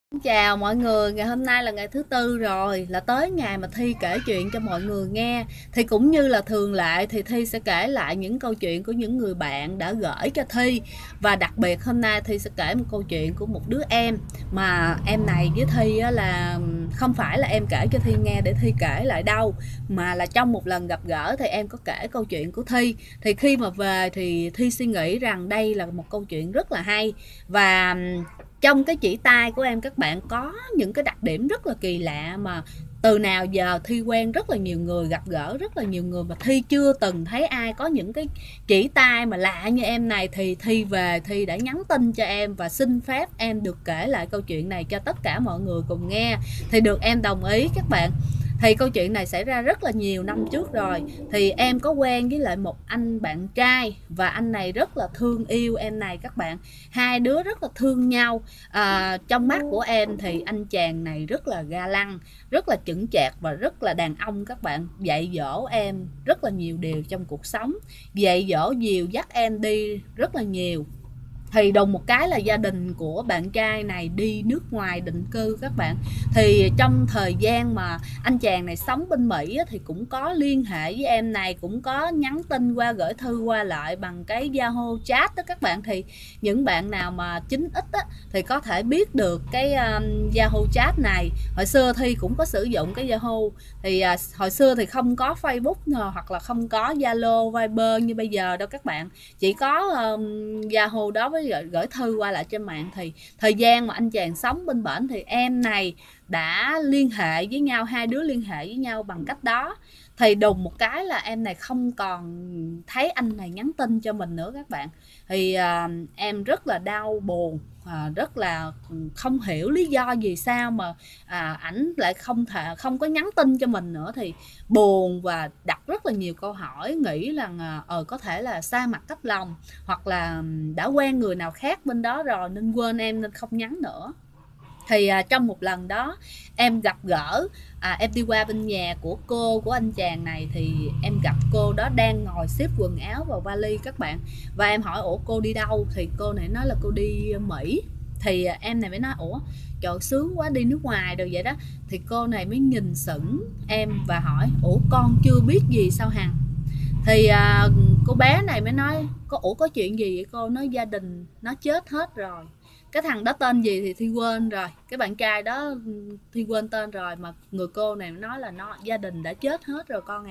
Xin chào mọi người, ngày hôm nay là ngày thứ tư rồi, là tới ngày mà Thi kể chuyện cho mọi người nghe. Thì cũng như là thường lệ thì Thi sẽ kể lại những câu chuyện của những người bạn đã gửi cho Thi. Và đặc biệt hôm nay Thi sẽ kể một câu chuyện của một đứa em, mà em này với Thi là không phải là em kể cho Thi nghe để Thi kể lại đâu, mà là trong một lần gặp gỡ thì em có kể câu chuyện của Thi. Thì khi mà về thì Thi suy nghĩ rằng đây là một câu chuyện rất là hay. Và trong cái chỉ tay của em các bạn có những cái đặc điểm rất là kỳ lạ mà từ nào giờ Thi quen rất là nhiều người, gặp gỡ rất là nhiều người mà Thi chưa từng thấy ai có những cái chỉ tay mà lạ như em này. Thì Thi về Thi đã nhắn tin cho em và xin phép em được kể lại câu chuyện này cho tất cả mọi người cùng nghe. Thì được em đồng ý các bạn. Thì câu chuyện này xảy ra rất là nhiều năm trước rồi. Thì em có quen với lại một anh bạn trai, và anh này rất là thương yêu em này các bạn. Hai đứa rất là thương nhau. Trong mắt của em thì anh chàng này rất là ga lăng, rất là chững chạc và rất là đàn ông các bạn. Dạy dỗ em rất là nhiều điều trong cuộc sống, dạy dỗ dìu dắt em đi rất là nhiều. Thì đùng một cái là gia đình của bạn trai này đi nước ngoài định cư các bạn. Thì trong thời gian mà anh chàng này sống bên Mỹ thì cũng có liên hệ với em này, cũng có nhắn tin qua, gửi thư qua lại bằng cái Yahoo chat đó các bạn. Thì những bạn nào mà chín ít thì có thể biết được cái Yahoo chat này. Hồi xưa Thi cũng có sử dụng cái Yahoo. Thì hồi xưa thì không có Facebook hoặc là không có Zalo, Viber như bây giờ đâu các bạn. Chỉ có Yahoo đó với gửi thư qua lại trên mạng. Thì thời gian mà anh chàng sống bên bển thì em này đã liên hệ với nhau, hai đứa liên hệ với nhau bằng cách đó. Thì đùng một cái là em này không còn thấy anh này nhắn tin cho mình nữa các bạn. Thì em rất là đau buồn, rất là không hiểu lý do gì sao mà ảnh lại không có nhắn tin cho mình nữa. Thì buồn và đặt rất là nhiều câu hỏi, nghĩ rằng có thể là xa mặt cách lòng, hoặc là đã quen người nào khác bên đó rồi nên quên em nên không nhắn nữa. Thì trong một lần đó em gặp gỡ, em đi qua bên nhà của cô của anh chàng này. Thì em gặp cô đó đang ngồi xếp quần áo vào vali các bạn. Và em hỏi ủa cô đi đâu, thì cô này nói là cô đi Mỹ. Thì em này mới nói ủa trời sướng quá, đi nước ngoài rồi vậy đó. Thì cô này mới nhìn sững em và hỏi ủa con chưa biết gì sao Hằng. Thì cô bé này mới nói ủa có chuyện gì vậy cô. Nói gia đình nó chết hết rồi. Cái thằng đó tên gì thì Thi quên rồi, cái bạn trai đó Thi quên tên rồi, mà người cô này nói là gia đình đã chết hết rồi con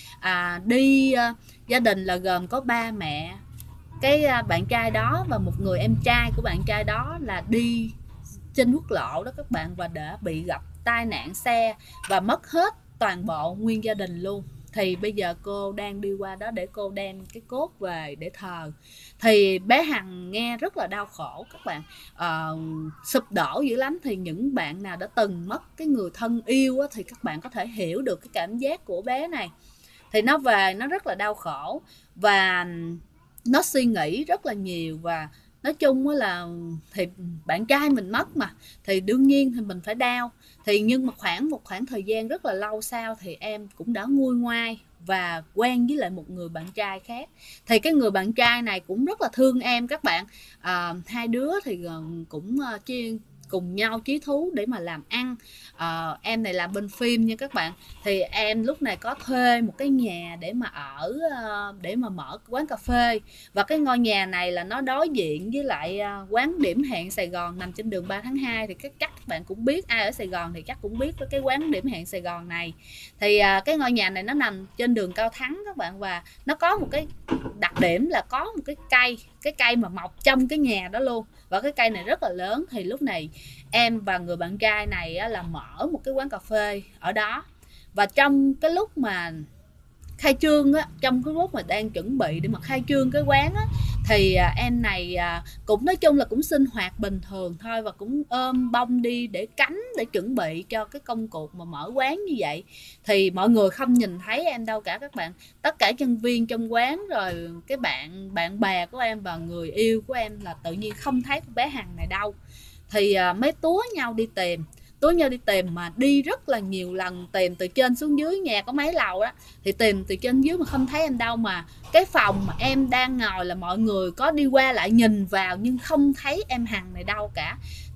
gia đình là gồm có ba mẹ cái bạn trai đó và một người em trai của bạn trai đó là đi trên quốc lộ đó các bạn, và đã bị gặp tai nạn xe và mất hết toàn bộ nguyên gia đình luôn. Thì bây giờ cô đang đi qua đó để cô đem cái cốt về để thờ. Thì bé Hằng nghe rất là đau khổ các bạn, sụp đổ dữ lắm. Thì những bạn nào đã từng mất cái người thân yêu thì các bạn có thể hiểu được cái cảm giác của bé này. Thì nó về nó rất là đau khổ và nó suy nghĩ rất là nhiều. Và nói chung là thì bạn trai mình mất mà, thì đương nhiên thì mình phải đau. Thì nhưng mà một khoảng thời gian rất là lâu sau thì em cũng đã nguôi ngoai và quen với lại một người bạn trai khác. Thì cái người bạn trai này cũng rất là thương em các bạn. Hai đứa thì cũng cùng nhau chí thú để mà làm ăn. Em này làm bên phim nha các bạn. Thì em lúc này có thuê một cái nhà để mà ở, để mà mở quán cà phê. Và cái ngôi nhà này là nó đối diện với lại quán Điểm Hẹn Sài Gòn nằm trên đường 3 tháng 2. Thì chắc các bạn cũng biết, ai ở Sài Gòn thì chắc cũng biết cái quán Điểm Hẹn Sài Gòn này. Thì cái ngôi nhà này nó nằm trên đường Cao Thắng các bạn. Và nó có một cái đặc điểm là có một cái cây mà mọc trong cái nhà đó luôn. Và cái cây này rất là lớn. Thì lúc này em và người bạn trai này là mở một cái quán cà phê ở đó. Và trong cái lúc mà khai trương trong cái lúc mà đang chuẩn bị để mà khai trương cái quán thì em này cũng nói chung là cũng sinh hoạt bình thường thôi, và cũng ôm bông đi để cắm, để chuẩn bị cho cái công cuộc mà mở quán như vậy. Thì mọi người không nhìn thấy em đâu cả các bạn. Tất cả nhân viên trong quán rồi cái bạn bè của em và người yêu của em là tự nhiên không thấy bé Hằng này đâu. Thì mới túa nhau đi tìm mà đi rất là nhiều lần, tìm từ trên xuống dưới, nhà có mấy lầu đó, thì tìm từ trên dưới mà không thấy em đâu. Mà cái phòng mà em đang ngồi là mọi người có đi qua lại nhìn vào nhưng không thấy em Hằng này đâu cả.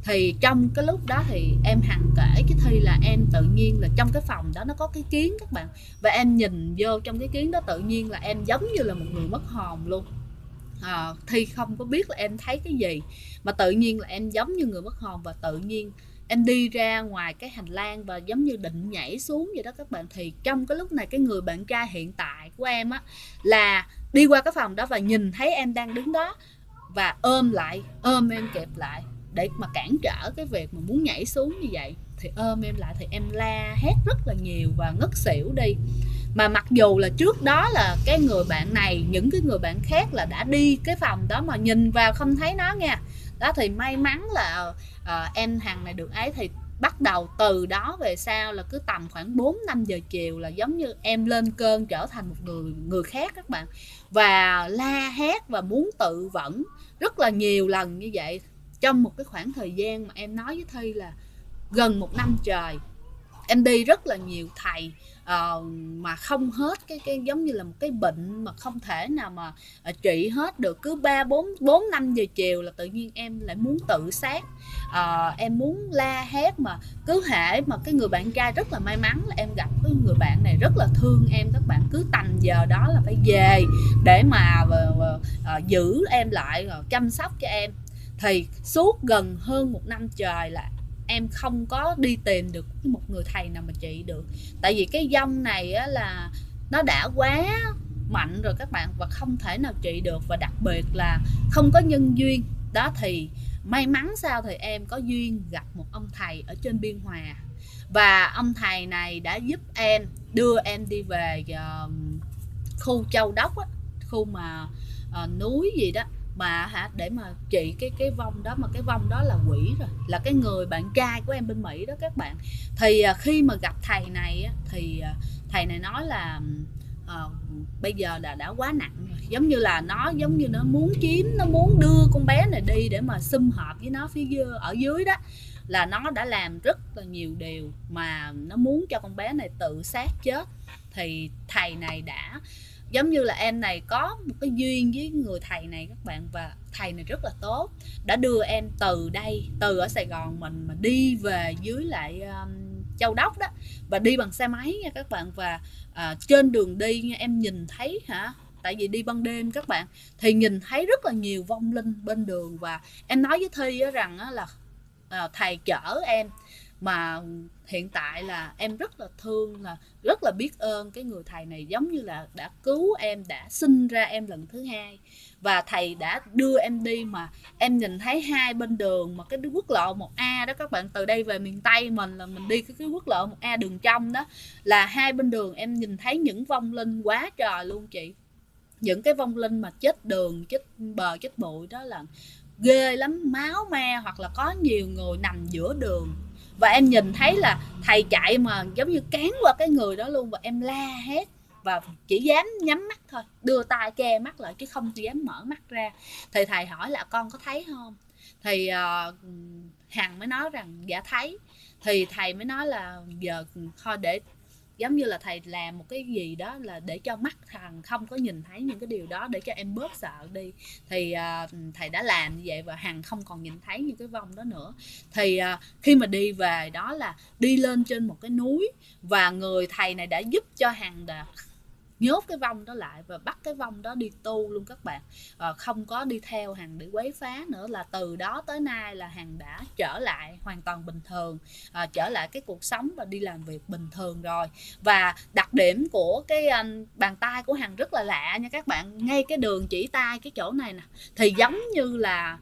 Thì trong cái lúc đó thì em Hằng kể cái Thi là em tự nhiên là trong cái phòng đó nó có cái kiến các bạn, và em nhìn vô trong cái kiến đó tự nhiên là em giống như là một người mất hồn luôn. Thi không có biết là em thấy cái gì, mà tự nhiên là em giống như người mất hồn, và tự nhiên em đi ra ngoài cái hành lang và giống như định nhảy xuống vậy đó các bạn. Thì trong cái lúc này cái người bạn trai hiện tại của em á là đi qua cái phòng đó và nhìn thấy em đang đứng đó, và ôm em kẹp lại để mà cản trở cái việc mà muốn nhảy xuống như vậy. Thì ôm em lại thì em la hét rất là nhiều và ngất xỉu đi. Mà mặc dù là trước đó là cái người bạn này, những cái người bạn khác là đã đi cái phòng đó mà nhìn vào không thấy nó nha. Đó thì may mắn là em Hằng này được ấy. Thì bắt đầu từ đó về sau là cứ tầm khoảng 4-5 giờ chiều là giống như em lên cơn trở thành một người khác các bạn, và la hét và muốn tự vẫn rất là nhiều lần như vậy trong một cái khoảng thời gian mà em nói với Thi là gần 1 năm trời. Em đi rất là nhiều thầy mà không hết cái giống như là một cái bệnh mà không thể nào mà trị hết được. Cứ 4-5 giờ chiều là tự nhiên em lại muốn tự sát, em muốn la hét. Mà cứ hễ mà cái người bạn trai, rất là may mắn là em gặp cái người bạn này rất là thương em các bạn, cứ tầm giờ đó là phải về để mà giữ em lại, chăm sóc cho em. Thì suốt gần hơn 1 năm trời là em không có đi tìm được một người thầy nào mà trị được. Tại vì cái vong này á, là nó đã quá mạnh rồi các bạn, và không thể nào trị được, và đặc biệt là không có nhân duyên. Đó thì may mắn sao thì em có duyên gặp một ông thầy ở trên Biên Hòa, và ông thầy này đã giúp em, đưa em đi về khu Châu Đốc á, khu mà núi gì đó mà để mà trị cái vong đó. Mà cái vong đó là quỷ rồi, là cái người bạn trai của em bên Mỹ đó các bạn. Thì khi mà gặp thầy này thì thầy này nói là bây giờ là đã quá nặng rồi, giống như là nó muốn nó muốn đưa con bé này đi để mà sum họp với nó phía ở dưới đó, là nó đã làm rất là nhiều điều mà nó muốn cho con bé này tự sát chết. Thì thầy này đã, giống như là em này có một cái duyên với người thầy này các bạn, và thầy này rất là tốt, đã đưa em từ ở Sài Gòn mình mà đi về dưới lại Châu Đốc đó, và đi bằng xe máy nha các bạn. Và trên đường đi nha, em nhìn thấy tại vì đi ban đêm các bạn, thì nhìn thấy rất là nhiều vong linh bên đường. Và em nói với Thi rằng là thầy chở em, mà hiện tại là em rất là thương, là rất là biết ơn cái người thầy này, giống như là đã cứu em, đã sinh ra em lần thứ hai. Và thầy đã đưa em đi, mà em nhìn thấy hai bên đường mà cái quốc lộ 1A đó các bạn, từ đây về miền Tây mình là mình đi cái quốc lộ 1A đường trong đó, là hai bên đường em nhìn thấy những vong linh quá trời luôn chị. Những cái vong linh mà chết đường, chết bờ, chết bụi đó là ghê lắm, máu me, hoặc là có nhiều người nằm giữa đường. Và em nhìn thấy là thầy chạy mà giống như cán qua cái người đó luôn, và em la hét và chỉ dám nhắm mắt thôi, đưa tay che mắt lại chứ không dám mở mắt ra. Thì thầy hỏi là con có thấy không, thì Hằng mới nói rằng dạ thấy. Thì thầy mới nói là giờ thôi, để giống như là thầy làm một cái gì đó là để cho mắt thằng không có nhìn thấy những cái điều đó, để cho em bớt sợ đi. Thì thầy đã làm như vậy, và Hằng không còn nhìn thấy những cái vong đó nữa. Thì khi mà đi về đó là đi lên trên một cái núi, và người thầy này đã giúp cho Hằng là nhốt cái vong đó lại và bắt cái vong đó đi tu luôn các bạn, không có đi theo Hằng để quấy phá nữa. Là từ đó tới nay là Hằng đã trở lại hoàn toàn bình thường, trở lại cái cuộc sống và đi làm việc bình thường rồi. Và đặc điểm của cái bàn tay của Hằng rất là lạ nha các bạn, ngay cái đường chỉ tay cái chỗ này nè thì giống như là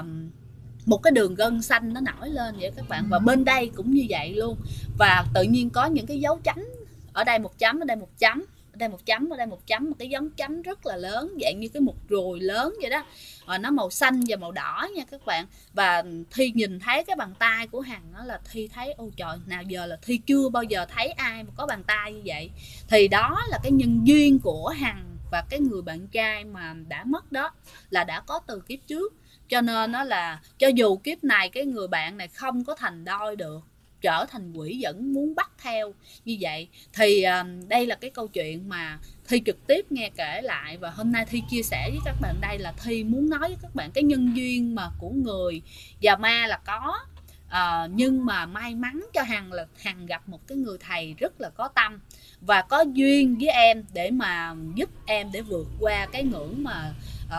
một cái đường gân xanh nó nổi lên vậy các bạn, và bên đây cũng như vậy luôn. Và tự nhiên có những cái dấu chấm, ở đây một chấm, ở đây một chấm, ở đây một chấm, ở đây một chấm, một cái dấu chấm rất là lớn, dạng như cái một ruồi lớn vậy đó. Nó màu xanh và màu đỏ nha các bạn. Và Thi nhìn thấy cái bàn tay của Hằng đó là Thi thấy ôi trời, nào giờ là Thi chưa bao giờ thấy ai mà có bàn tay như vậy. Thì đó là cái nhân duyên của Hằng và cái người bạn trai mà đã mất đó, là đã có từ kiếp trước. Cho nên nó là cho dù kiếp này cái người bạn này không có thành đôi được, trở thành quỷ vẫn muốn bắt theo như vậy. Thì đây là cái câu chuyện mà Thi trực tiếp nghe kể lại, và hôm nay Thi chia sẻ với các bạn đây là Thi muốn nói với các bạn cái nhân duyên mà của người và ma là có. Nhưng mà may mắn cho Hằng là Hằng gặp một cái người thầy rất là có tâm và có duyên với em để mà giúp em để vượt qua cái ngưỡng mà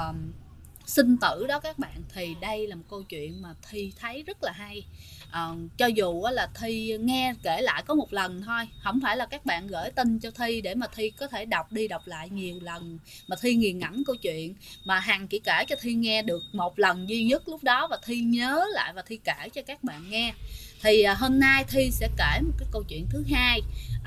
sinh tử đó các bạn. Thì đây là một câu chuyện mà Thi thấy rất là hay. Cho dù là Thi nghe kể lại có một lần thôi, không phải là các bạn gửi tin cho Thi để mà Thi có thể đọc đi đọc lại nhiều lần mà Thi nghiền ngẫm câu chuyện, mà Hằng chỉ kể cho Thi nghe được một lần duy nhất lúc đó, và Thi nhớ lại và Thi kể cho các bạn nghe. Thì hôm nay Thi sẽ kể một cái câu chuyện thứ hai.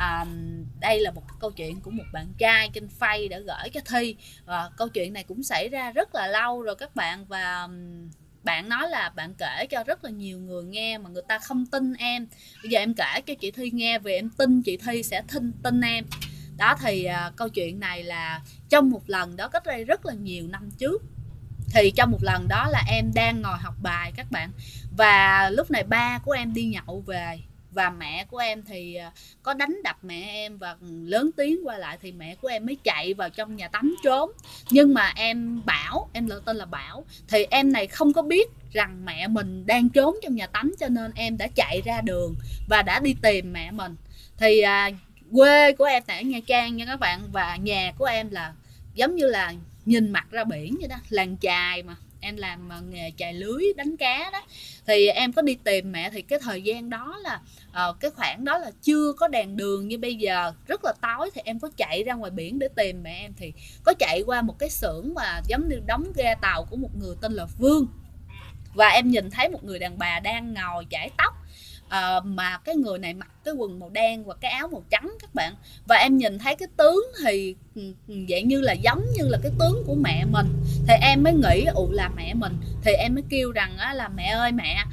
Đây là một cái câu chuyện của một bạn trai trên Face đã gửi cho Thi. Câu chuyện này cũng xảy ra rất là lâu rồi các bạn, và bạn nói là bạn kể cho rất là nhiều người nghe mà người ta không tin em. Bây giờ em kể cho chị Thi nghe, vì em tin chị Thi sẽ tin em. Đó thì câu chuyện này là trong một lần đó cách đây rất là nhiều năm trước. Thì trong một lần đó là em đang ngồi học bài các bạn, và lúc này ba của em đi nhậu về, và mẹ của em thì có đánh đập mẹ em và lớn tiếng qua lại, thì mẹ của em mới chạy vào trong nhà tắm trốn. Nhưng mà em Bảo, em tên là Bảo, thì em này không có biết rằng mẹ mình đang trốn trong nhà tắm, cho nên em đã chạy ra đường và đã đi tìm mẹ mình. Thì quê của em tại ở Nha Trang nha các bạn, và nhà của em là giống như là nhìn mặt ra biển vậy đó, làng chài mà em làm nghề chài lưới đánh cá đó. Thì em có đi tìm mẹ, thì cái thời gian đó là cái khoảng đó là chưa có đèn đường như bây giờ, rất là tối. Thì em có chạy ra ngoài biển để tìm mẹ em, thì có chạy qua một cái xưởng mà giống như đóng ghe tàu của một người tên là Vương, và em nhìn thấy một người đàn bà đang ngồi chải tóc. Mà cái người này mặc cái quần màu đen và cái áo màu trắng các bạn, và em nhìn thấy cái tướng thì dạng như là giống như là cái tướng của mẹ mình. Thì em mới nghĩ là mẹ mình, thì em mới kêu rằng là mẹ ơi mẹ,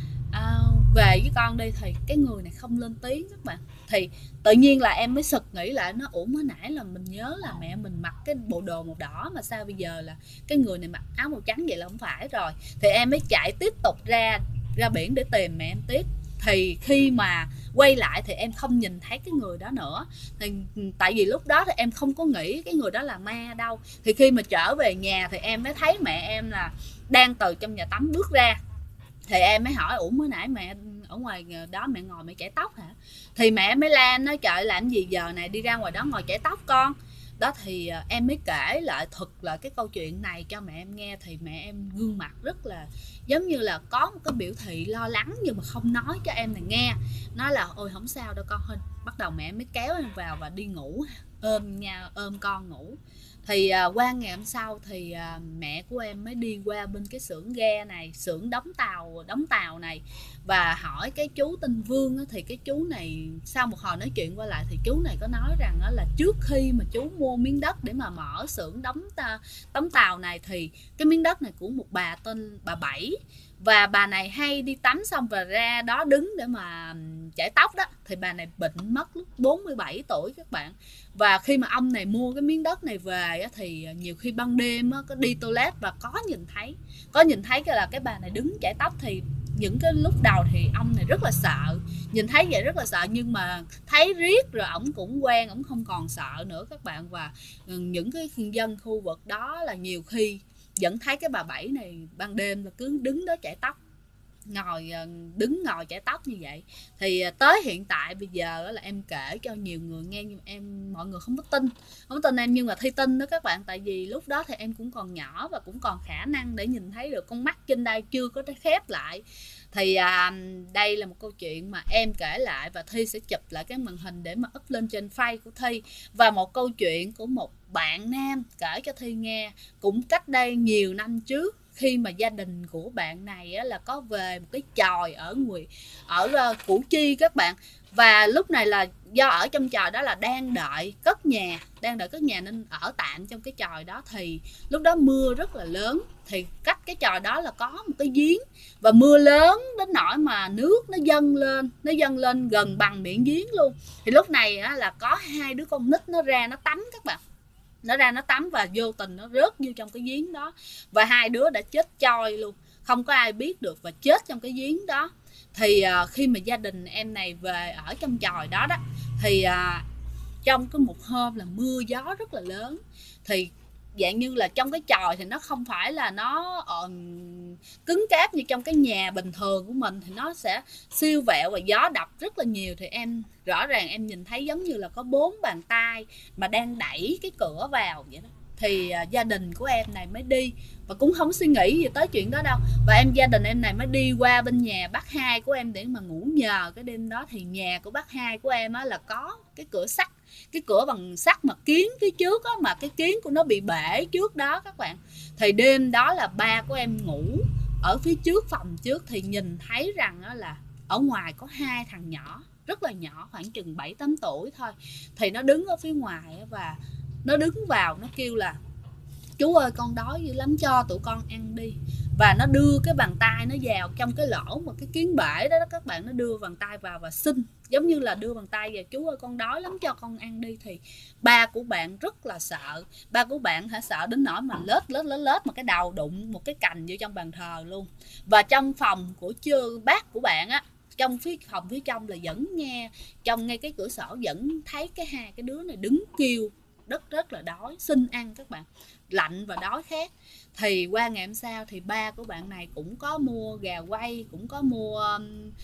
về với con đi. Thì cái người này không lên tiếng các bạn. Thì tự nhiên là em mới sực nghĩ lại, nó mới nãy là mình nhớ là mẹ mình mặc cái bộ đồ màu đỏ, mà sao bây giờ là cái người này mặc áo màu trắng, vậy là không phải rồi. Thì em mới chạy tiếp tục ra biển để tìm mẹ em tiếp. Thì khi mà quay lại thì em không nhìn thấy cái người đó nữa. Thì tại vì lúc đó thì em không có nghĩ cái người đó là ma đâu. Thì khi mà trở về nhà thì em mới thấy mẹ em là đang từ trong nhà tắm bước ra. Thì em mới hỏi mới nãy mẹ ở ngoài đó mẹ ngồi mẹ chải tóc hả? Thì mẹ mới la, nói trời làm gì giờ này đi ra ngoài đó ngồi chải tóc con. Đó thì em mới kể lại thuật lại cái câu chuyện này cho mẹ em nghe. Thì mẹ em gương mặt rất là giống như là có một cái biểu thị lo lắng, nhưng mà không nói cho em này nghe. Nói là ôi không sao đâu con. Bắt đầu mẹ mới kéo em vào và đi ngủ, ôm con ngủ. Thì qua ngày hôm sau thì mẹ của em mới đi qua bên cái xưởng ghe này, xưởng đóng tàu này, và hỏi cái chú tên Vương á. Thì cái chú này sau một hồi nói chuyện qua lại thì chú này có nói rằng là trước khi mà chú mua miếng đất để mà mở xưởng đóng tàu này, thì cái miếng đất này của một bà tên bà Bảy, và bà này hay đi tắm xong và ra đó đứng để mà chải tóc đó. Thì bà này bệnh mất lúc 47 tuổi các bạn. Và khi mà ông này mua cái miếng đất này về thì nhiều khi ban đêm có đi toilet và có nhìn thấy cái là cái bà này đứng chải tóc. Thì những cái lúc đầu thì ông này rất là sợ, nhìn thấy vậy rất là sợ, nhưng mà thấy riết rồi ổng cũng quen, ổng không còn sợ nữa các bạn. Và những cái dân khu vực đó là nhiều khi vẫn thấy cái bà Bảy này ban đêm là cứ đứng đó chải tóc, đứng ngồi chải tóc như vậy. Thì tới hiện tại bây giờ là em kể cho nhiều người nghe, nhưng mọi người không tin em, nhưng mà Thi tin đó các bạn. Tại vì lúc đó thì em cũng còn nhỏ và cũng còn khả năng để nhìn thấy được, con mắt trên đây chưa có khép lại. Thì đây là một câu chuyện mà em kể lại, và Thi sẽ chụp lại cái màn hình để mà up lên trên Face của Thi. Và một câu chuyện của một bạn nam kể cho Thi nghe cũng cách đây nhiều năm trước, khi mà gia đình của bạn này là có về một cái chòi ở Củ Chi các bạn. Và lúc này là do ở trong chòi đó là đang đợi cất nhà nên ở tạm trong cái chòi đó. Thì lúc đó mưa rất là lớn, thì cách cái chòi đó là có một cái giếng, và mưa lớn đến nỗi mà nước nó dâng lên gần bằng miệng giếng luôn. Thì lúc này là có hai đứa con nít nó ra nó tắm các bạn, nó tắm và vô tình nó rớt vô trong cái giếng đó, và hai đứa đã chết choi luôn, không có ai biết được và chết trong cái giếng đó. Thì khi mà gia đình em này về ở trong chòi đó đó, thì trong cái một hôm là mưa gió rất là lớn, thì dạng như là trong cái chòi thì nó không phải là nó cứng cáp như trong cái nhà bình thường của mình, thì nó sẽ siêu vẹo và gió đập rất là nhiều. Thì em rõ ràng em nhìn thấy giống như là có 4 bàn tay mà đang đẩy cái cửa vào vậy đó. Thì gia đình của em này mới đi và cũng không suy nghĩ gì tới chuyện đó đâu, và gia đình em này mới đi qua bên nhà bác hai của em để mà ngủ nhờ cái đêm đó. Thì nhà của bác hai của em á là có cái cửa sắt, cái cửa bằng sắt mà kiến phía trước á, mà cái kiến của nó bị bể trước đó các bạn. Thì đêm đó là ba của em ngủ ở phía trước phòng trước, thì nhìn thấy rằng á là ở ngoài có 2 thằng nhỏ rất là nhỏ, khoảng chừng 7-8 tuổi thôi. Thì nó đứng ở phía ngoài và nó đứng vào nó kêu là chú ơi con đói dữ lắm cho tụi con ăn đi. Và nó đưa cái bàn tay nó vào trong cái lỗ mà cái kiến bể đó, các bạn, nó đưa bàn tay vào và xin, giống như là đưa bàn tay vào, chú ơi con đói lắm cho con ăn đi. Thì ba của bạn rất là sợ, ba của bạn sợ đến nỗi mà lết mà cái đầu đụng một cái cành vô trong bàn thờ luôn. Và trong phòng của bác của bạn á, trong phòng phía trong là vẫn nghe, trong ngay cái cửa sổ vẫn thấy hai cái đứa này đứng kêu rất là đói, xin ăn các bạn, lạnh và đói khát. Thì qua ngày hôm sau thì ba của bạn này cũng có mua gà quay, cũng có mua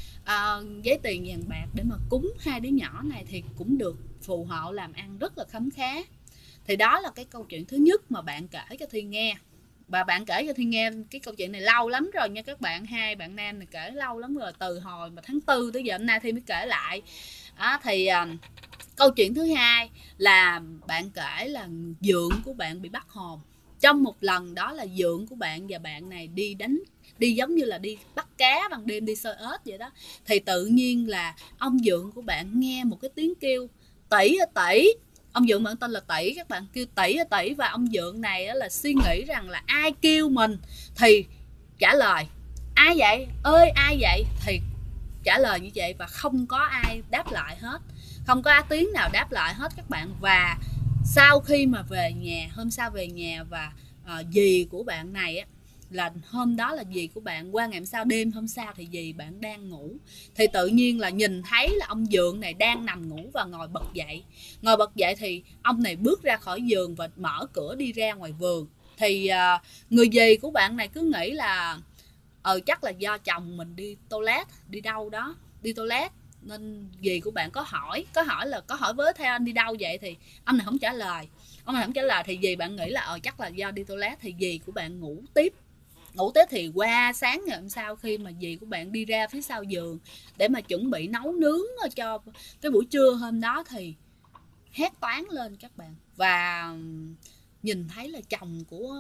giấy tiền vàng bạc để mà cúng hai đứa nhỏ này, thì cũng được phù hộ làm ăn rất là khấm khá. Thì đó là cái câu chuyện thứ nhất mà bạn kể cho Thi nghe. Và bạn kể cho Thi nghe cái câu chuyện này lâu lắm rồi nha các bạn, hai bạn nam này kể lâu lắm rồi, từ hồi mà tháng 4 tới giờ hôm nay Thi mới kể lại. Thì câu chuyện thứ hai là bạn kể là dượng của bạn bị bắt hồn. Trong một lần đó là dượng của bạn và bạn này đi giống như là đi bắt cá ban đêm, đi sơi ếch vậy đó. Thì tự nhiên là ông dượng của bạn nghe một cái tiếng kêu tỷ ơi tỷ. Ông dượng bạn tên là Tỷ, các bạn, kêu tỷ ơi tỷ. Và ông dượng này là suy nghĩ rằng là ai kêu mình, thì trả lời ai vậy, ơi ai vậy, thì trả lời như vậy và không có ai đáp lại hết, không có tiếng nào đáp lại hết các bạn. Và sau khi mà về nhà, hôm sau về nhà và dì của bạn này á, là hôm đó là dì của bạn, qua ngày hôm sau, đêm hôm sau thì dì bạn đang ngủ, thì tự nhiên là nhìn thấy là ông dượng này đang nằm ngủ và ngồi bật dậy. Thì ông này bước ra khỏi giường và mở cửa đi ra ngoài vườn. Thì người dì của bạn này cứ nghĩ là chắc là do chồng mình đi toilet, đi đâu đó, đi toilet, nên dì của bạn có hỏi với theo anh đi đâu vậy, thì ông này không trả lời. Thì dì bạn nghĩ là chắc là do đi toilet. Thì dì của bạn ngủ tiếp. Thì qua sáng ngày hôm sau, khi mà dì của bạn đi ra phía sau giường để mà chuẩn bị nấu nướng cho cái buổi trưa hôm đó, thì hét toáng lên các bạn. Và nhìn thấy là chồng của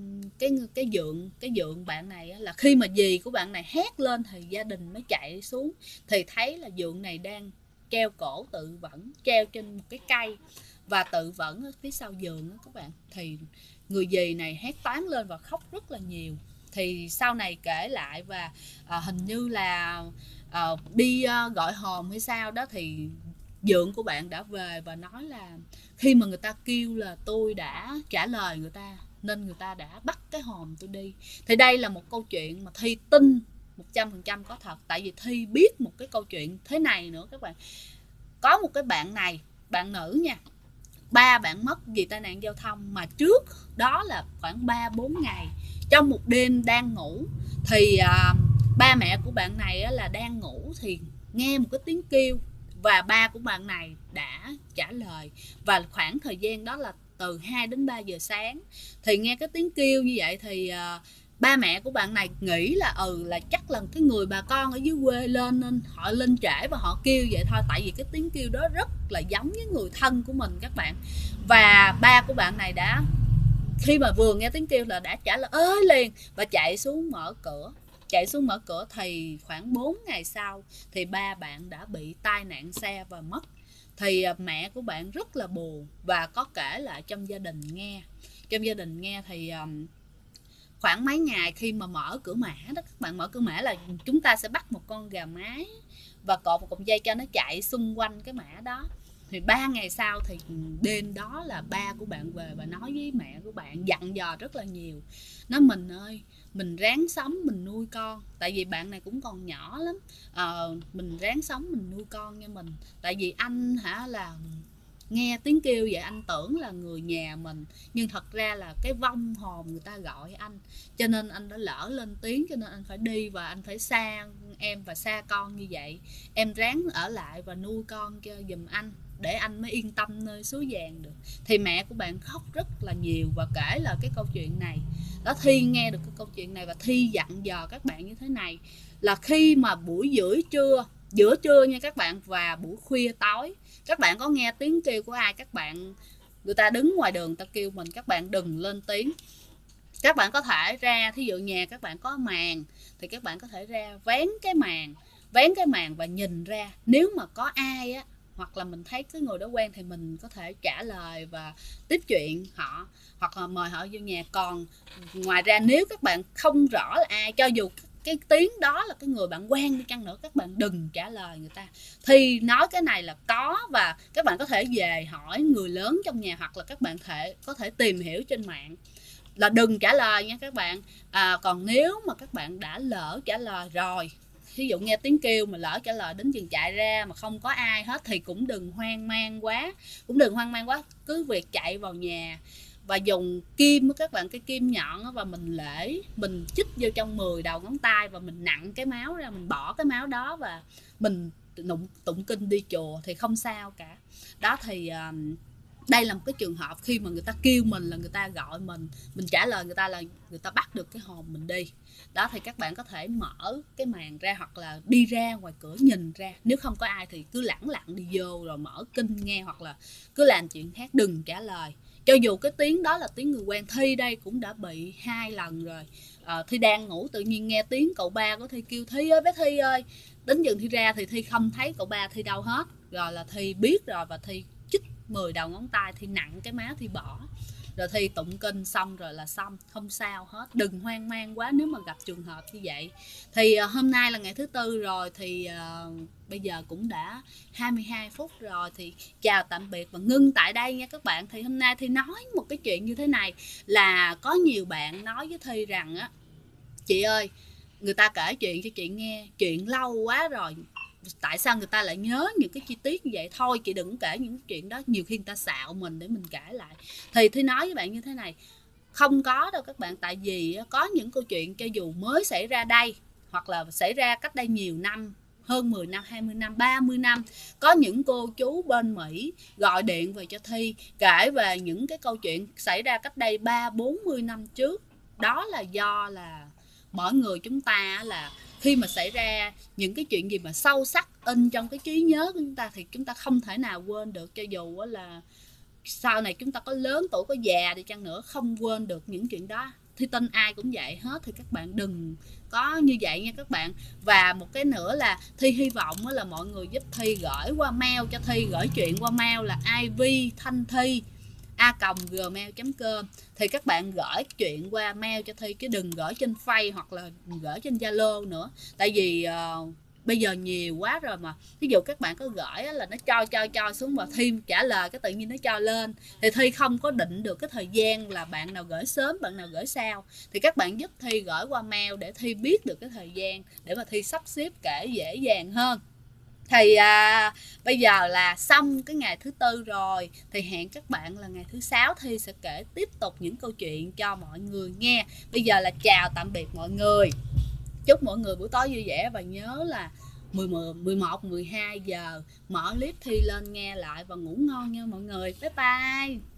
cái dượng bạn này là khi mà dì của bạn này hét lên thì gia đình mới chạy xuống, thì thấy là dượng này đang treo cổ tự vẫn, treo trên một cái cây và tự vẫn ở phía sau giường đó các bạn. Thì người dì này hét toáng lên và khóc rất là nhiều. Thì sau này kể lại và hình như là đi gọi hồn hay sao đó, thì dượng của bạn đã về và nói là khi mà người ta kêu là tôi đã trả lời người ta, nên người ta đã bắt cái hồn tôi đi. Thì đây là một câu chuyện mà Thi tin 100% có thật. Tại vì Thi biết một cái câu chuyện thế này nữa các bạn. Có một cái bạn nữ nha, ba bạn mất vì tai nạn giao thông, mà trước đó là khoảng 3-4 ngày, trong một đêm đang ngủ, thì ba mẹ của bạn này là đang ngủ thì nghe một cái tiếng kêu, và ba của bạn này đã trả lời. Và khoảng thời gian đó là từ 2 đến 3 giờ sáng. Thì nghe cái tiếng kêu như vậy thì ba mẹ của bạn này nghĩ là là chắc là cái người bà con ở dưới quê lên, nên họ lên trễ và họ kêu vậy thôi. Tại vì cái tiếng kêu đó rất là giống với người thân của mình các bạn. Và ba của bạn này đã, khi mà vừa nghe tiếng kêu là đã trả lời ơi liền và chạy xuống mở cửa. Thì khoảng 4 ngày sau thì ba bạn đã bị tai nạn xe và mất. Thì mẹ của bạn rất là buồn và có kể lại trong gia đình nghe. Thì khoảng mấy ngày khi mà mở cửa mã đó các bạn, mở cửa mã là chúng ta sẽ bắt một con gà mái và cột một cọng dây cho nó chạy xung quanh cái mã đó. Thì 3 ngày sau thì đêm đó là ba của bạn về và nói với mẹ của bạn, dặn dò rất là nhiều. Nói mình ơi, mình ráng sống mình nuôi con, tại vì bạn này cũng còn nhỏ lắm. Mình ráng sống mình nuôi con nha mình, tại vì anh là nghe tiếng kêu vậy anh tưởng là người nhà mình, nhưng thật ra là cái vong hồn người ta gọi anh, cho nên anh đã lỡ lên tiếng, cho nên anh phải đi và anh phải xa em và xa con như vậy. Em ráng ở lại và nuôi con cho giùm anh, để anh mới yên tâm nơi suối vàng được. Thì mẹ của bạn khóc rất là nhiều và kể là cái câu chuyện này đó. Thi nghe được cái câu chuyện này và Thi dặn dò các bạn như thế này, là khi mà buổi giữa trưa nha các bạn, và buổi khuya tối, các bạn có nghe tiếng kêu của ai, các bạn, người ta đứng ngoài đường ta kêu mình, các bạn đừng lên tiếng. Các bạn có thể ra, thí dụ nhà các bạn có màn thì các bạn có thể ra vén cái màn và nhìn ra. Nếu mà có ai á, hoặc là mình thấy cái người đó quen thì mình có thể trả lời và tiếp chuyện họ, hoặc là mời họ vô nhà. Còn ngoài ra nếu các bạn không rõ là ai, cho dù cái tiếng đó là cái người bạn quen đi chăng nữa, các bạn đừng trả lời người ta. Thì nói cái này là có, và các bạn có thể về hỏi người lớn trong nhà, hoặc là các bạn có thể tìm hiểu trên mạng, là đừng trả lời nha các bạn. Còn nếu mà các bạn đã lỡ trả lời rồi, ví dụ nghe tiếng kêu mà lỡ trả lời đến chừng chạy ra mà không có ai hết, thì cũng đừng hoang mang quá, cứ việc chạy vào nhà và dùng kim các bạn, cái kim nhọn, và mình chích vô trong 10 đầu ngón tay và mình nặn cái máu ra, mình bỏ cái máu đó và mình tụng kinh đi chùa thì không sao cả. Đó thì đây là một cái trường hợp khi mà người ta kêu mình là người ta gọi mình trả lời người ta là người ta bắt được cái hồn mình đi. Đó thì các bạn có thể mở cái màn ra, hoặc là đi ra ngoài cửa nhìn ra, nếu không có ai thì cứ lẳng lặng đi vô rồi mở kinh nghe, hoặc là cứ làm chuyện khác, đừng trả lời. Cho dù cái tiếng đó là tiếng người quen. Thi đây cũng đã bị 2 lần rồi. Thi đang ngủ tự nhiên nghe tiếng cậu ba của Thi kêu Thi ơi, bé Thi ơi. Đến dừng Thi ra thì Thi không thấy cậu ba Thi đâu hết. Rồi là Thi biết rồi và Thi chích 10 đầu ngón tay, Thi nặng cái máu Thi bỏ. Rồi Thi tụng kinh xong rồi là xong, không sao hết. Đừng hoang mang quá nếu mà gặp trường hợp như vậy. Thì hôm nay là ngày thứ tư rồi, thì bây giờ cũng đã 22 phút rồi, thì chào tạm biệt và ngưng tại đây nha các bạn. Thì hôm nay Thi nói một cái chuyện như thế này, là có nhiều bạn nói với Thi rằng á, chị ơi, người ta kể chuyện cho chị nghe, chuyện lâu quá rồi, tại sao người ta lại nhớ những cái chi tiết như vậy. Thôi chị đừng kể những chuyện đó, nhiều khi người ta xạo mình để mình kể lại. Thì Thi nói với bạn như thế này, không có đâu các bạn. Tại vì có những câu chuyện cho dù mới xảy ra đây, hoặc là xảy ra cách đây nhiều năm, hơn 10 năm, 20 năm, 30 năm, có những cô chú bên Mỹ gọi điện về cho Thi kể về những cái câu chuyện xảy ra cách đây 30-40 năm trước. Đó là do là mỗi người chúng ta là khi mà xảy ra những cái chuyện gì mà sâu sắc in trong cái trí nhớ của chúng ta thì chúng ta không thể nào quên được. Cho dù là sau này chúng ta có lớn tuổi, có già đi chăng nữa, không quên được những chuyện đó. Thi tin ai cũng vậy hết, thì các bạn đừng có như vậy nha các bạn. Và một cái nữa là Thi hy vọng là mọi người giúp Thi gửi qua mail cho Thi, gửi chuyện qua mail là ivthanhthi@gmail.com. thì các bạn gửi chuyện qua mail cho Thi, chứ đừng gửi trên Face hoặc là gửi trên Zalo nữa. Tại vì bây giờ nhiều quá rồi mà. Ví dụ các bạn có gửi là nó cho xuống và Thi trả lời cái tự nhiên nó cho lên, thì Thi không có định được cái thời gian là bạn nào gửi sớm, bạn nào gửi sau. Thì các bạn giúp Thi gửi qua mail để Thi biết được cái thời gian, để mà Thi sắp xếp kể dễ dàng hơn. Thì bây giờ là xong cái ngày thứ tư rồi, thì hẹn các bạn là ngày thứ sáu Thi sẽ kể tiếp tục những câu chuyện cho mọi người nghe. Bây giờ là chào tạm biệt mọi người, chúc mọi người buổi tối vui vẻ, và nhớ là 11-12 giờ mở clip Thi lên nghe lại và ngủ ngon nha mọi người. Bye bye.